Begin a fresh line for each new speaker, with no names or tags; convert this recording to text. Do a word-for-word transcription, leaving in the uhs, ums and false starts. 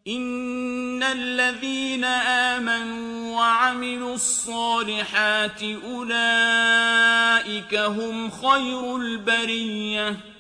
إِنَّ الَّذِينَ آمَنُوا وَعَمِلُوا الصَّالِحَاتِ أُولَٰئِكَ هُمْ خَيْرُ الْبَرِيَّةِ